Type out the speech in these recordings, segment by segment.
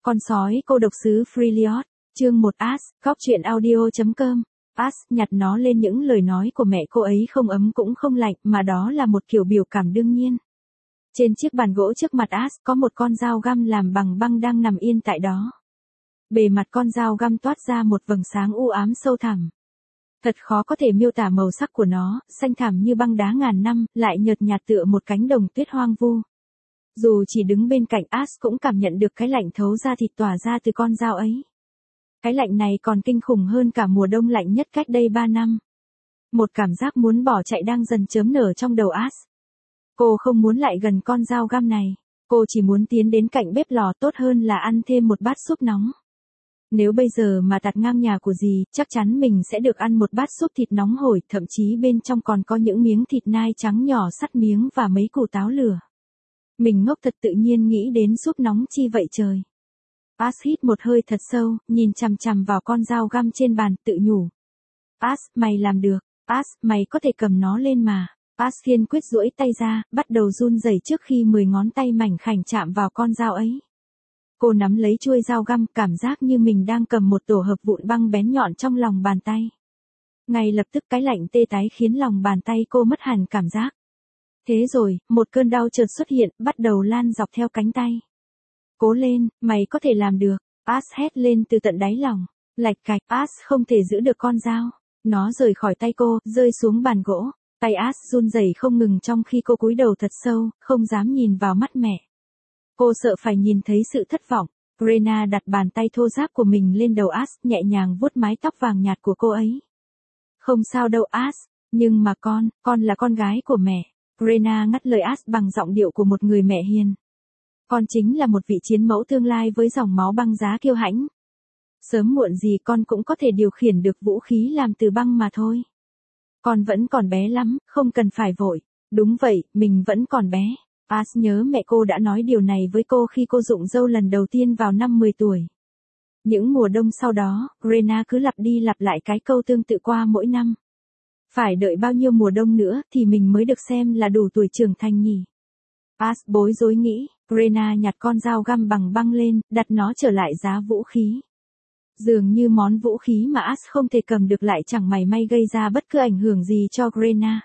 Con sói cô độc xứ Freljord, chương 1 As, góc truyện audio.com. As nhặt nó lên, những lời nói của mẹ cô ấy không ấm cũng không lạnh, mà đó là một kiểu biểu cảm đương nhiên. Trên chiếc bàn gỗ trước mặt As có một con dao găm làm bằng băng đang nằm yên tại đó. Bề mặt con dao găm toát ra một vầng sáng u ám sâu thẳm. Thật khó có thể miêu tả màu sắc của nó, xanh thẳm như băng đá ngàn năm, lại nhợt nhạt tựa một cánh đồng tuyết hoang vu. Dù chỉ đứng bên cạnh, As cũng cảm nhận được cái lạnh thấu da thịt tỏa ra từ con dao ấy. Cái lạnh này còn kinh khủng hơn cả mùa đông lạnh nhất cách đây 3 năm. Một cảm giác muốn bỏ chạy đang dần chớm nở trong đầu As. Cô không muốn lại gần con dao găm này. Cô chỉ muốn tiến đến cạnh bếp lò, tốt hơn là ăn thêm một bát súp nóng. Nếu bây giờ mà tạt ngang nhà của dì, chắc chắn mình sẽ được ăn một bát súp thịt nóng hổi, thậm chí bên trong còn có những miếng thịt nai trắng nhỏ sắt miếng và mấy củ táo lửa. Mình ngốc thật, tự nhiên nghĩ đến súp nóng chi vậy trời. As hít một hơi thật sâu, nhìn chằm chằm vào con dao găm trên bàn, tự nhủ. As, mày làm được. As, mày có thể cầm nó lên mà. As kiên quyết duỗi tay ra, bắt đầu run rẩy trước khi 10 ngón tay mảnh khảnh chạm vào con dao ấy. Cô nắm lấy chuôi dao găm, cảm giác như mình đang cầm một tổ hợp vụn băng bén nhọn trong lòng bàn tay. Ngay lập tức cái lạnh tê tái khiến lòng bàn tay cô mất hẳn cảm giác. Thế rồi, một cơn đau chợt xuất hiện, bắt đầu lan dọc theo cánh tay. Cố lên, mày có thể làm được. As hét lên từ tận đáy lòng. Lạch cạch, As không thể giữ được con dao. Nó rời khỏi tay cô, rơi xuống bàn gỗ. Tay As run rẩy không ngừng trong khi cô cúi đầu thật sâu, không dám nhìn vào mắt mẹ. Cô sợ phải nhìn thấy sự thất vọng. Rena đặt bàn tay thô ráp của mình lên đầu As, nhẹ nhàng vuốt mái tóc vàng nhạt của cô ấy. Không sao đâu As, nhưng mà con là con gái của mẹ. Rena ngắt lời As bằng giọng điệu của một người mẹ hiền. Con chính là một vị chiến mẫu tương lai với dòng máu băng giá kiêu hãnh. Sớm muộn gì con cũng có thể điều khiển được vũ khí làm từ băng mà thôi. Con vẫn còn bé lắm, không cần phải vội. Đúng vậy, mình vẫn còn bé. As nhớ mẹ cô đã nói điều này với cô khi cô rụng râu lần đầu tiên vào năm 10 tuổi. Những mùa đông sau đó, Rena cứ lặp đi lặp lại cái câu tương tự qua mỗi năm. Phải đợi bao nhiêu mùa đông nữa thì mình mới được xem là đủ tuổi trưởng thành nhỉ? As bối rối nghĩ. Rena nhặt con dao găm bằng băng lên, đặt nó trở lại giá vũ khí. Dường như món vũ khí mà As không thể cầm được lại chẳng mảy may gây ra bất cứ ảnh hưởng gì cho Rena.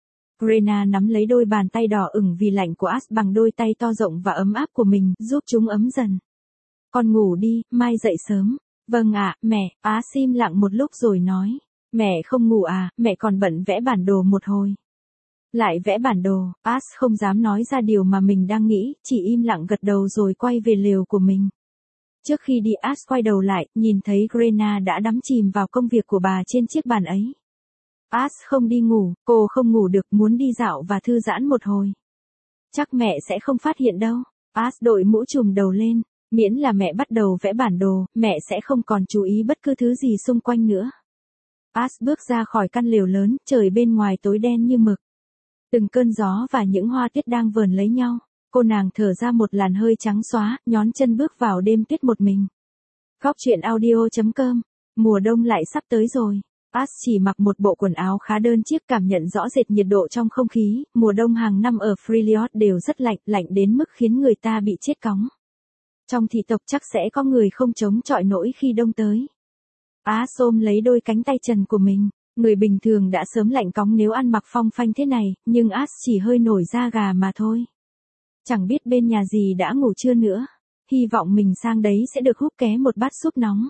Rena nắm lấy đôi bàn tay đỏ ửng vì lạnh của As bằng đôi tay to rộng và ấm áp của mình, giúp chúng ấm dần. Con ngủ đi, mai dậy sớm. Vâng ạ, mẹ. As im lặng một lúc rồi nói. Mẹ không ngủ à, mẹ còn bận vẽ bản đồ một hồi. Lại vẽ bản đồ, As không dám nói ra điều mà mình đang nghĩ, chỉ im lặng gật đầu rồi quay về lều của mình. Trước khi đi, As quay đầu lại, nhìn thấy Rena đã đắm chìm vào công việc của bà trên chiếc bàn ấy. As không đi ngủ, cô không ngủ được, muốn đi dạo và thư giãn một hồi. Chắc mẹ sẽ không phát hiện đâu. As đội mũ trùm đầu lên, miễn là mẹ bắt đầu vẽ bản đồ, mẹ sẽ không còn chú ý bất cứ thứ gì xung quanh nữa. As bước ra khỏi căn lều lớn, trời bên ngoài tối đen như mực. Từng cơn gió và những hoa tuyết đang vờn lấy nhau, cô nàng thở ra một làn hơi trắng xóa, nhón chân bước vào đêm tuyết một mình. Góc truyện audio.com. Mùa đông lại sắp tới rồi. As chỉ mặc một bộ quần áo khá đơn chiếc, cảm nhận rõ rệt nhiệt độ trong không khí. Mùa đông hàng năm ở Freljord đều rất lạnh, lạnh đến mức khiến người ta bị chết cóng. Trong thị tộc chắc sẽ có người không chống chọi nổi khi đông tới. As ôm lấy đôi cánh tay trần của mình. Người bình thường đã sớm lạnh cóng nếu ăn mặc phong phanh thế này, nhưng As chỉ hơi nổi da gà mà thôi. Chẳng biết bên nhà gì đã ngủ trưa nữa. Hy vọng mình sang đấy sẽ được húp ké một bát súp nóng.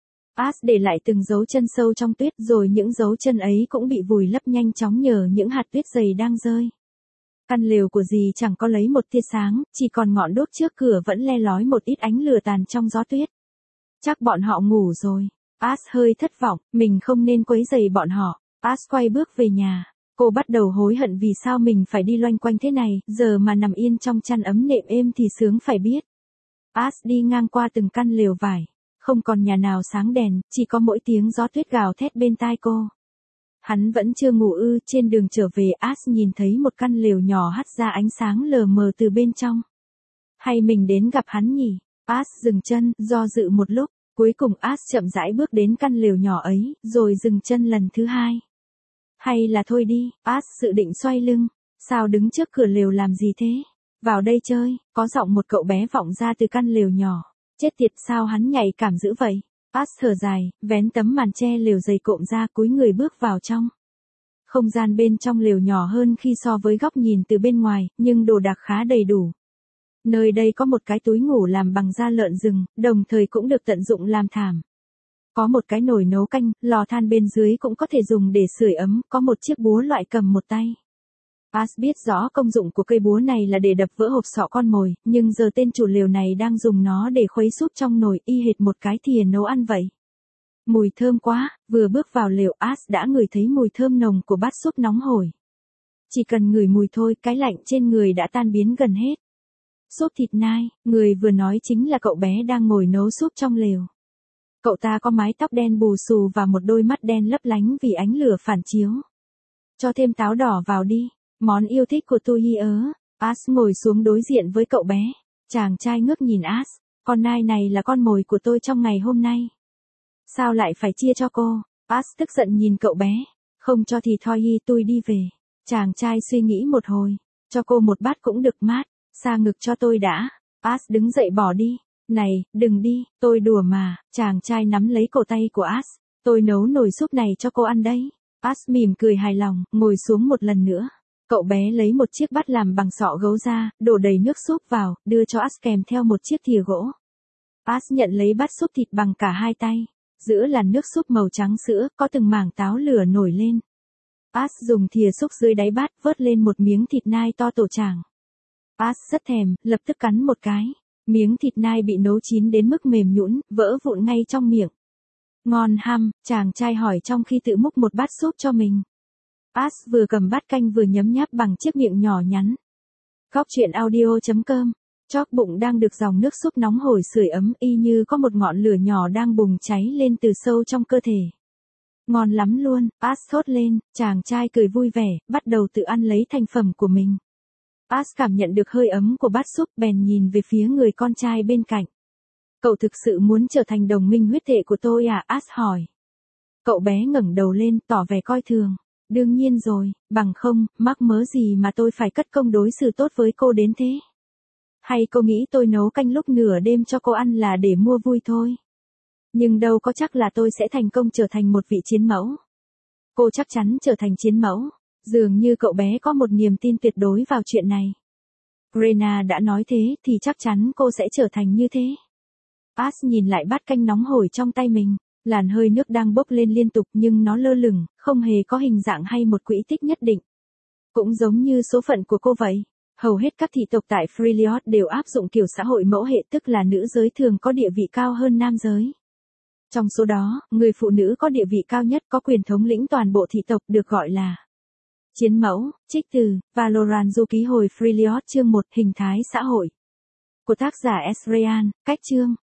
As để lại từng dấu chân sâu trong tuyết, rồi những dấu chân ấy cũng bị vùi lấp nhanh chóng nhờ những hạt tuyết dày đang rơi. Căn lều của dì chẳng có lấy một tia sáng, chỉ còn ngọn đuốc trước cửa vẫn le lói một ít ánh lửa tàn trong gió tuyết. Chắc bọn họ ngủ rồi. As hơi thất vọng, mình không nên quấy rầy bọn họ. As quay bước về nhà. Cô bắt đầu hối hận vì sao mình phải đi loanh quanh thế này, giờ mà nằm yên trong chăn ấm nệm êm thì sướng phải biết. As đi ngang qua từng căn lều vải. Không còn nhà nào sáng đèn, chỉ có mỗi tiếng gió tuyết gào thét bên tai cô. Hắn vẫn chưa ngủ ư? Trên đường trở về, As nhìn thấy một căn lều nhỏ hắt ra ánh sáng lờ mờ từ bên trong. Hay mình đến gặp hắn nhỉ? As dừng chân, do dự một lúc. Cuối cùng As chậm rãi bước đến căn lều nhỏ ấy, rồi dừng chân lần thứ hai. Hay là thôi đi, As dự định xoay lưng. Sao đứng trước cửa lều làm gì thế? Vào đây chơi, có giọng một cậu bé vọng ra từ căn lều nhỏ. Chết tiệt, sao hắn nhạy cảm dữ vậy? As thở dài, vén tấm màn che lều dày cộm ra, cúi người bước vào trong. Không gian bên trong lều nhỏ hơn khi so với góc nhìn từ bên ngoài, nhưng đồ đạc khá đầy đủ. Nơi đây có một cái túi ngủ làm bằng da lợn rừng, đồng thời cũng được tận dụng làm thảm. Có một cái nồi nấu canh, lò than bên dưới cũng có thể dùng để sưởi ấm, có một chiếc búa loại cầm một tay. As biết rõ công dụng của cây búa này là để đập vỡ hộp sọ con mồi, nhưng giờ tên chủ lều này đang dùng nó để khuấy súp trong nồi, y hệt một cái thìa nấu ăn vậy. Mùi thơm quá, vừa bước vào lều As đã ngửi thấy mùi thơm nồng của bát súp nóng hổi. Chỉ cần ngửi mùi thôi, cái lạnh trên người đã tan biến gần hết. Súp thịt nai, người vừa nói chính là cậu bé đang ngồi nấu súp trong lều. Cậu ta có mái tóc đen bù xù và một đôi mắt đen lấp lánh vì ánh lửa phản chiếu. Cho thêm táo đỏ vào đi, món yêu thích của tôi ớ. As ngồi xuống đối diện với cậu bé. Chàng trai ngước nhìn As, con nai này là con mồi của tôi trong ngày hôm nay. Sao lại phải chia cho cô? As tức giận nhìn cậu bé. Không cho thì thôi tôi đi về. Chàng trai suy nghĩ một hồi. Cho cô một bát cũng được mát. Xa ngực cho tôi đã. As đứng dậy bỏ đi. Này, đừng đi, tôi đùa mà. Chàng trai nắm lấy cổ tay của As. Tôi nấu nồi súp này cho cô ăn đấy. As mỉm cười hài lòng, ngồi xuống một lần nữa. Cậu bé lấy một chiếc bát làm bằng sọ gấu ra, đổ đầy nước súp vào, đưa cho As kèm theo một chiếc thìa gỗ. As nhận lấy bát súp thịt bằng cả hai tay. Giữa là nước súp màu trắng sữa, có từng mảng táo lửa nổi lên. As dùng thìa xúc dưới đáy bát, vớt lên một miếng thịt nai to tổ chảng. As rất thèm, lập tức cắn một cái. Miếng thịt nai bị nấu chín đến mức mềm nhũn, vỡ vụn ngay trong miệng. Ngon hăm, chàng trai hỏi trong khi tự múc một bát súp cho mình. As vừa cầm bát canh vừa nhấm nháp bằng chiếc miệng nhỏ nhắn. Góc truyện audio.com. Chóp bụng đang được dòng nước súp nóng hổi sưởi ấm, y như có một ngọn lửa nhỏ đang bùng cháy lên từ sâu trong cơ thể. Ngon lắm luôn, As thốt lên, chàng trai cười vui vẻ, bắt đầu tự ăn lấy thành phẩm của mình. As cảm nhận được hơi ấm của bát súp, bèn nhìn về phía người con trai bên cạnh. Cậu thực sự muốn trở thành đồng minh huyết thể của tôi à? As hỏi. Cậu bé ngẩng đầu lên, tỏ vẻ coi thường. Đương nhiên rồi, bằng không, mắc mớ gì mà tôi phải cất công đối xử tốt với cô đến thế? Hay cô nghĩ tôi nấu canh lúc nửa đêm cho cô ăn là để mua vui thôi? Nhưng đâu có chắc là tôi sẽ thành công trở thành một vị chiến mẫu. Cô chắc chắn trở thành chiến mẫu. Dường như cậu bé có một niềm tin tuyệt đối vào chuyện này. Rena đã nói thế thì chắc chắn cô sẽ trở thành như thế. As nhìn lại bát canh nóng hổi trong tay mình. Làn hơi nước đang bốc lên liên tục nhưng nó lơ lửng, không hề có hình dạng hay một quỹ tích nhất định. Cũng giống như số phận của cô vậy. Hầu hết các thị tộc tại Freljord đều áp dụng kiểu xã hội mẫu hệ, tức là nữ giới thường có địa vị cao hơn nam giới. Trong số đó, người phụ nữ có địa vị cao nhất có quyền thống lĩnh toàn bộ thị tộc được gọi là chiến mẫu. Trích từ Valorant du ký hồi Freljord chương 1 hình thái xã hội của tác giả Esrayan, cách chương